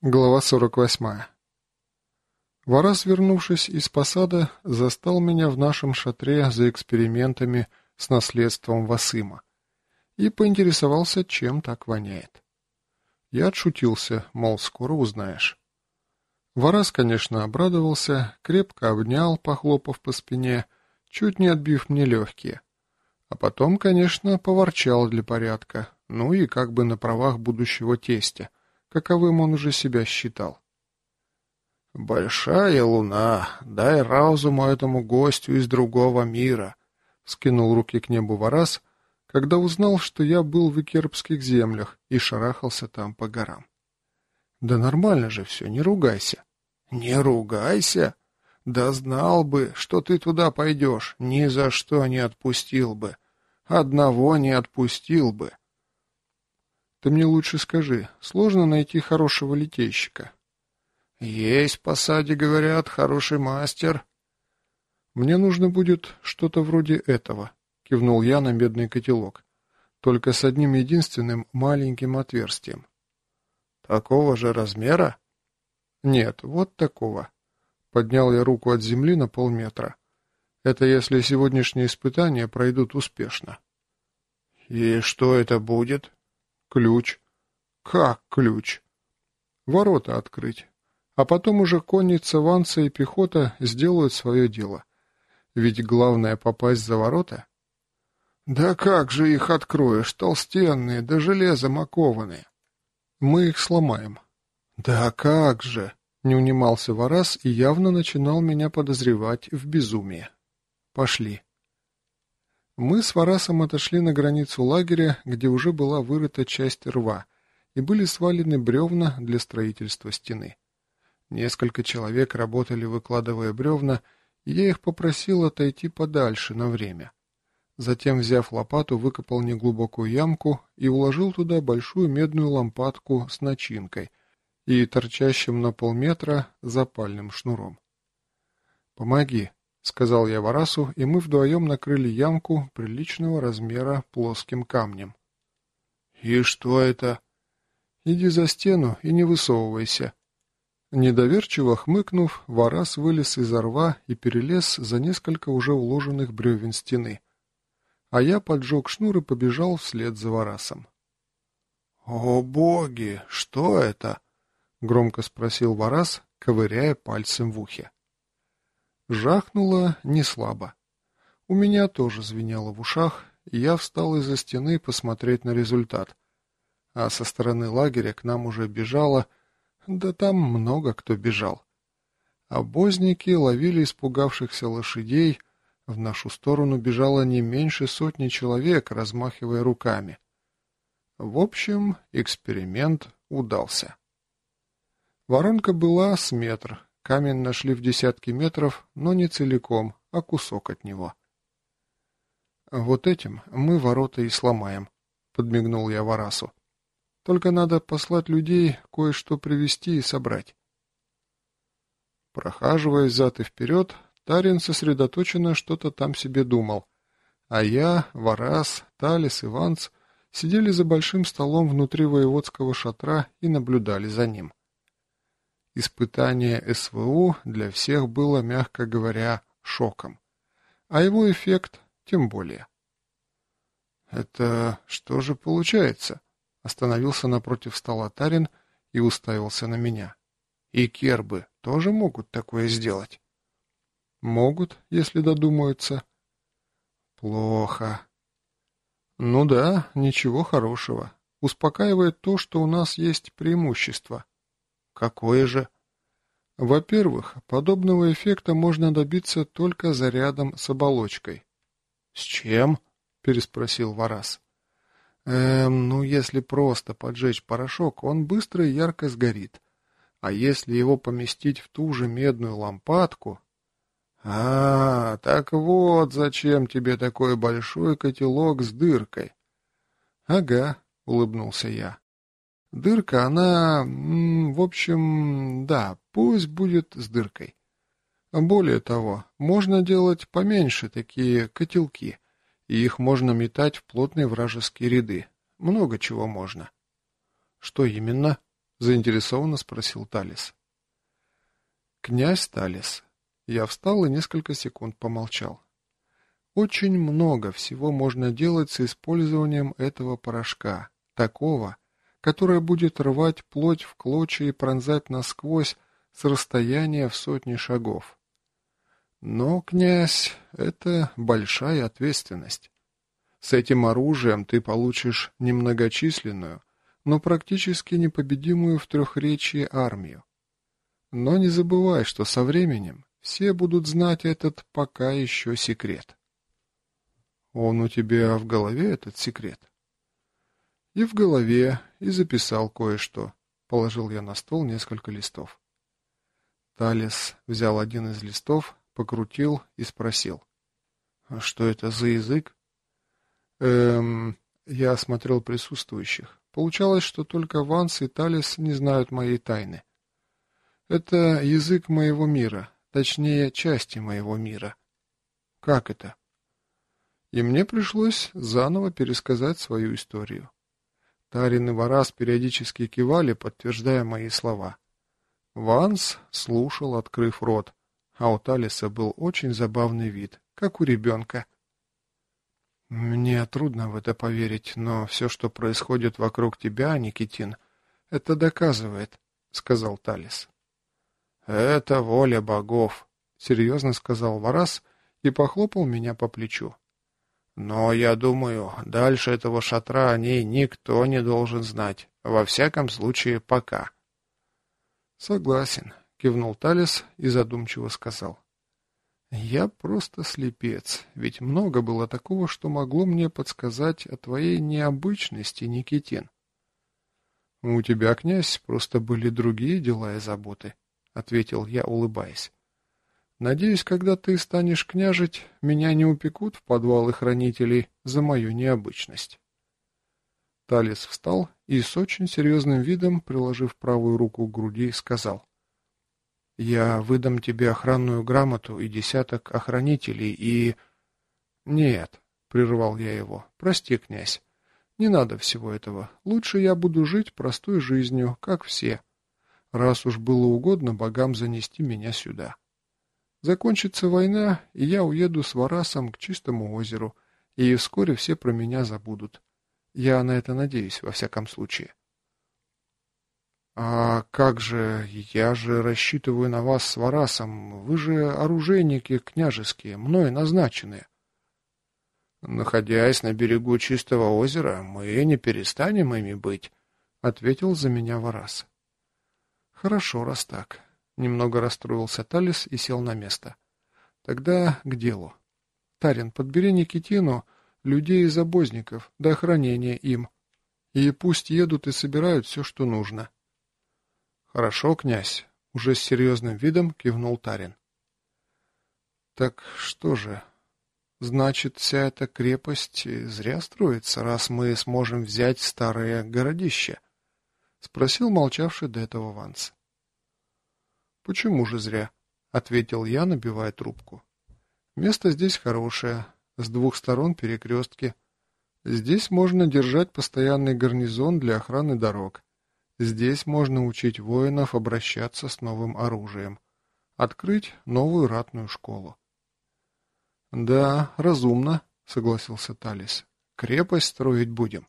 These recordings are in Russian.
Глава 48. Варас, вернувшись из посада, застал меня в нашем шатре за экспериментами с наследством Васыма и поинтересовался, чем так воняет. Я отшутился, мол, скоро узнаешь. Варас, конечно, обрадовался, крепко обнял, похлопав по спине, чуть не отбив мне легкие. А потом, конечно, поворчал для порядка, ну и как бы на правах будущего тестя, каковым он уже себя считал. «Большая луна, дай разуму этому гостю из другого мира», — скинул руки к небу Варас, когда узнал, что я был в Икербских землях и шарахался там по горам. «Да нормально же все, не ругайся». «Не ругайся? Да знал бы, что ты туда пойдешь, ни за что не отпустил бы. Одного не отпустил бы». «Ты мне лучше скажи, сложно найти хорошего литейщика?» «Есть в посаде, говорят, хороший мастер». «Мне нужно будет что-то вроде этого», — кивнул я на медный котелок, только с одним единственным маленьким отверстием. «Такого же размера?» «Нет, вот такого». Поднял я руку от земли на полметра. «Это если сегодняшние испытания пройдут успешно». «И что это будет?» «Ключ». «Как ключ?» «Ворота открыть. А потом уже конница, ванца и пехота сделают свое дело. Ведь главное попасть за ворота». «Да как же их откроешь, толстенные, да железом окованные?» «Мы их сломаем». «Да как же!» — не унимался Варас и явно начинал меня подозревать в безумии. «Пошли». Мы с Варасом отошли на границу лагеря, где уже была вырыта часть рва, и были свалены бревна для строительства стены. Несколько человек работали, выкладывая бревна, и я их попросил отойти подальше на время. Затем, взяв лопату, выкопал неглубокую ямку и уложил туда большую медную лампадку с начинкой и торчащим на полметра запальным шнуром. «Помоги», — сказал я Варасу, и мы вдвоем накрыли ямку приличного размера плоским камнем. «И что это?» «Иди за стену и не высовывайся». Недоверчиво хмыкнув, Варас вылез из рва и перелез за несколько уже уложенных бревен стены. А я поджег шнур и побежал вслед за Варасом. «О боги, что это?» — громко спросил Варас, ковыряя пальцем в ухе. Жахнуло неслабо. У меня тоже звенело в ушах, и я встал из-за стены посмотреть на результат. А со стороны лагеря к нам уже бежало, да там много кто бежал. Обозники ловили испугавшихся лошадей, в нашу сторону бежало не меньше сотни человек, размахивая руками. В общем, эксперимент удался. Воронка была с метр, камень нашли в десятки метров, но не целиком, а кусок от него. «Вот этим мы ворота и сломаем», — подмигнул я Варасу. «Только надо послать людей кое-что привезти и собрать». Прохаживаясь взад и вперед, Тарин сосредоточенно что-то там себе думал, а я, Варас, Талис и Ванц сидели за большим столом внутри воеводского шатра и наблюдали за ним. Испытание СВУ для всех было, мягко говоря, шоком, а его эффект тем более. «Это что же получается?» — остановился напротив стола Тарин и уставился на меня. «И кербы тоже могут такое сделать?» «Могут, если додумаются». «Плохо». «Ну да, ничего хорошего. Успокаивает то, что у нас есть преимущество». «Какое же?» «Во-первых, подобного эффекта можно добиться только зарядом с оболочкой». «С чем?» — переспросил Варас. Ну, если просто поджечь порошок, он быстро и ярко сгорит. А если его поместить в ту же медную лампадку...» «А, так вот зачем тебе такой большой котелок с дыркой». «Ага», — улыбнулся я. «Дырка, она... в общем, да, пусть будет с дыркой. Более того, можно делать поменьше такие котелки, и их можно метать в плотные вражеские ряды. Много чего можно». «Что именно?» — заинтересованно спросил Талис. «Князь Талис». Я встал и несколько секунд помолчал. Очень много всего можно делать с использованием этого порошка, такого, которое будет рвать плоть в клочья и пронзать насквозь с расстояния в сотни шагов. Но, князь, это большая ответственность. С этим оружием ты получишь немногочисленную, но практически непобедимую в трехречии армию. Но не забывай, что со временем все будут знать этот пока еще секрет. Он у тебя в голове, этот секрет? И в голове, и записал кое-что. Положил я на стол несколько листов. Талис взял один из листов, покрутил и спросил. «А что это за язык?» Я осмотрел присутствующих. Получалось, что только Ванс и Талис не знают моей тайны. Это язык моего мира, точнее, части моего мира. Как это? И мне пришлось заново пересказать свою историю. Тарин и Варас периодически кивали, подтверждая мои слова. Ванс слушал, открыв рот, а у Талиса был очень забавный вид, как у ребенка. «Мне трудно в это поверить, но все, что происходит вокруг тебя, Никитин, это доказывает», — сказал Талис. «Это воля богов», — серьезно сказал Варас и похлопал меня по плечу. «Но, я думаю, дальше этого шатра о ней никто не должен знать, во всяком случае пока». «Согласен», — кивнул Талис и задумчиво сказал. «Я просто слепец, ведь много было такого, что могло мне подсказать о твоей необычности, Никитин». «У тебя, князь, просто были другие дела и заботы», — ответил я, улыбаясь. «Надеюсь, когда ты станешь княжить, меня не упекут в подвалы хранителей за мою необычность». Талис встал и с очень серьезным видом, приложив правую руку к груди, сказал. «Я выдам тебе охранную грамоту и 10 охранителей и...» «Нет», — прервал я его, — «прости, князь, не надо всего этого. Лучше я буду жить простой жизнью, как все, раз уж было угодно богам занести меня сюда. Закончится война, и я уеду с Варасом к Чистому озеру, и вскоре все про меня забудут. Я на это надеюсь, во всяком случае». «А как же, я же рассчитываю на вас с Варасом, вы же оружейники княжеские, мной назначенные». «Находясь на берегу Чистого озера, мы не перестанем ими быть», — ответил за меня Варас. «Хорошо, раз так». Немного расстроился Талис и сел на место. «Тогда к делу. Тарин, подбери Никитину людей из обозников до охранения им, и пусть едут и собирают все, что нужно». «Хорошо, князь», — уже с серьезным видом кивнул Тарин. «Так что же, значит, вся эта крепость зря строится, раз мы сможем взять старое городище?» — спросил молчавший до этого Ванс. «Почему же зря?» — ответил я, набивая трубку. «Место здесь хорошее, с двух сторон перекрестки. Здесь можно держать постоянный гарнизон для охраны дорог. Здесь можно учить воинов обращаться с новым оружием, открыть новую ратную школу». «Да, разумно», — согласился Талис. «Крепость строить будем».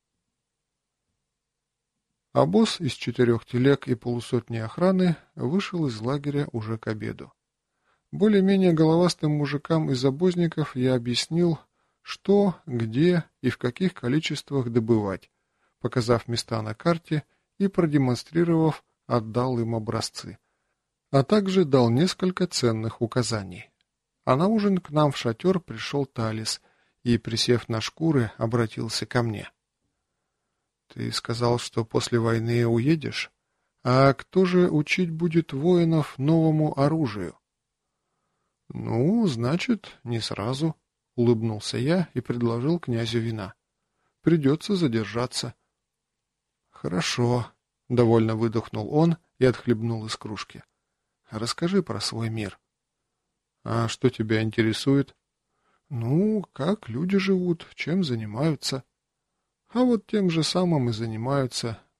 Обоз из 4 телег и полусотни охраны вышел из лагеря уже к обеду. Более-менее головастым мужикам из обозников я объяснил, что, где и в каких количествах добывать, показав места на карте и продемонстрировав, отдал им образцы, а также дал несколько ценных указаний. А на ужин к нам в шатер пришел Талис и, присев на шкуры, обратился ко мне. «Ты сказал, что после войны уедешь? А кто же учить будет воинов новому оружию?» «Ну, значит, не сразу», — улыбнулся я и предложил князю вина. «Придется задержаться». «Хорошо», — довольно выдохнул он и отхлебнул из кружки. «Расскажи про свой мир». «А что тебя интересует?» «Ну, как люди живут, чем занимаются». «А вот тем же самым и занимаются,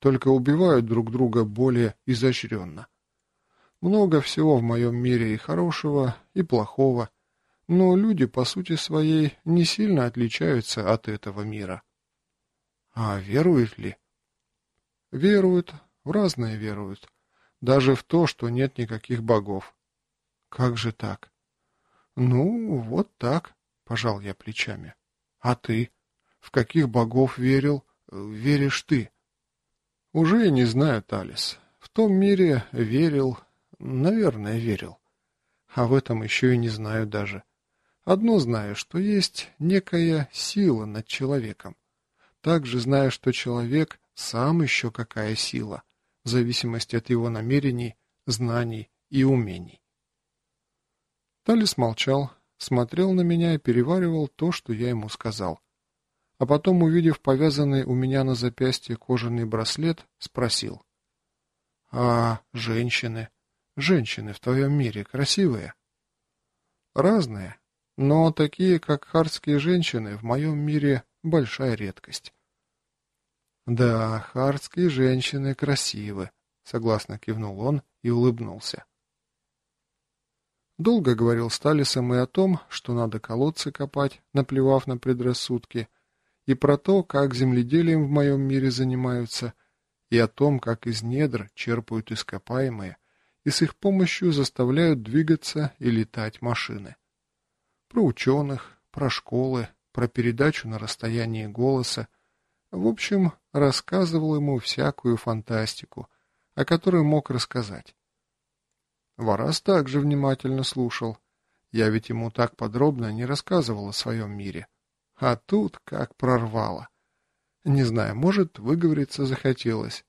только убивают друг друга более изощренно. Много всего в моем мире и хорошего, и плохого, но люди, по сути своей, не сильно отличаются от этого мира. А веруют ли? Веруют, в разное веруют, даже в то, что нет никаких богов. Как же так? Ну, вот так, пожал я плечами. А ты? В каких богов веришь ты? Уже и не знаю, Талис. В том мире верил, наверное, верил. А в этом еще и не знаю даже. Одно знаю, что есть некая сила над человеком. Также знаю, что человек сам еще какая сила, в зависимости от его намерений, знаний и умений. Талис молчал, смотрел на меня и переваривал то, что я ему сказал. А потом, увидев повязанный у меня на запястье кожаный браслет, спросил. «А женщины? Женщины в твоем мире красивые?» «Разные, но такие, как хардские женщины, в моем мире большая редкость». «Да, хардские женщины красивы», — согласно кивнул он и улыбнулся. Долго говорил с Талисом и о том, что надо колодцы копать, наплевав на предрассудки, и про то, как земледелием в моем мире занимаются, и о том, как из недр черпают ископаемые, и с их помощью заставляют двигаться и летать машины. Про ученых, про школы, про передачу на расстоянии голоса. В общем, рассказывал ему всякую фантастику, о которой мог рассказать. Варас также внимательно слушал. Я ведь ему так подробно не рассказывал о своем мире. А тут как прорвало. Не знаю, может, выговориться захотелось.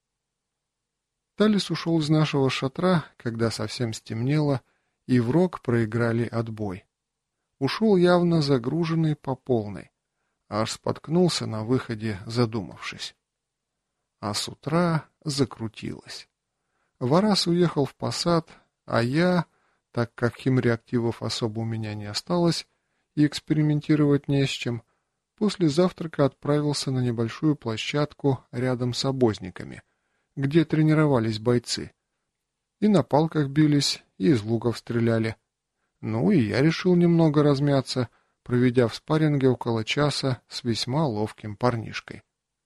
Талис ушел из нашего шатра, когда совсем стемнело, и в рог проиграли отбой. Ушел явно загруженный по полной. Аж споткнулся на выходе, задумавшись. А с утра закрутилось. Варас уехал в посад, а я, так как химреактивов особо у меня не осталось и экспериментировать не с чем, после завтрака отправился на небольшую площадку рядом с обозниками, где тренировались бойцы. И на палках бились, и из луков стреляли. Ну и я решил немного размяться, проведя в спарринге около часа с весьма ловким парнишкой.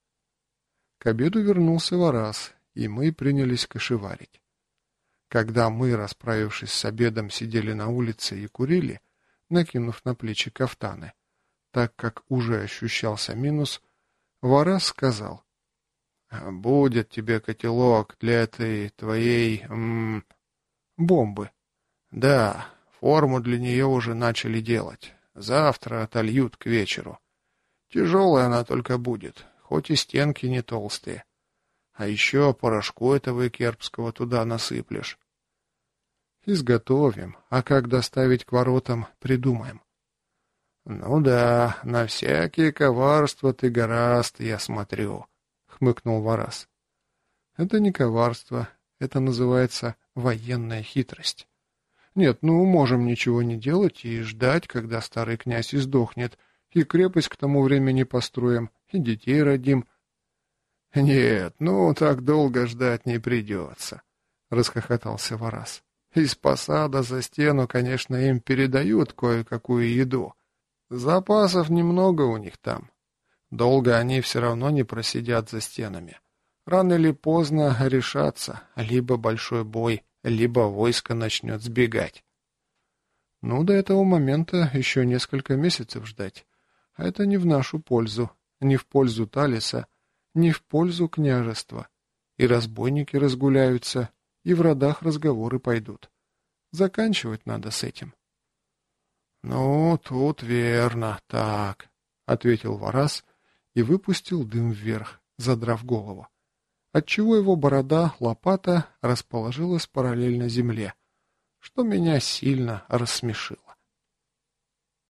К обеду вернулся Варас, и мы принялись кошеварить. Когда мы, расправившись с обедом, сидели на улице и курили, накинув на плечи кафтаны, так как уже ощущался минус, Варас сказал: «Будет тебе котелок для этой твоей... бомбы. Да, форму для нее уже начали делать. Завтра отольют к вечеру. Тяжелая она только будет, хоть и стенки не толстые. А еще порошку этого кербского туда насыплешь». «Изготовим, а как доставить к воротам, придумаем». «Ну да, на всякие коварства ты гораст, я смотрю», — хмыкнул Варас. «Это не коварство, это называется военная хитрость. Нет, ну, можем ничего не делать и ждать, когда старый князь издохнет, и крепость к тому времени построим, и детей родим». «Нет, ну, так долго ждать не придется», — расхохотался Варас. «Из посада за стену, конечно, им передают кое-какую еду. Запасов немного у них там. Долго они все равно не просидят за стенами. Рано или поздно решатся, либо большой бой, либо войско начнет сбегать. Ну, до этого момента еще несколько месяцев ждать. А это не в нашу пользу, не в пользу Талиса, не в пользу княжества. И разбойники разгуляются, и в родах разговоры пойдут. Заканчивать надо с этим». «Ну, тут верно, так», — ответил Варас и выпустил дым вверх, задрав голову, отчего его борода, лопата, расположилась параллельно земле, что меня сильно рассмешило.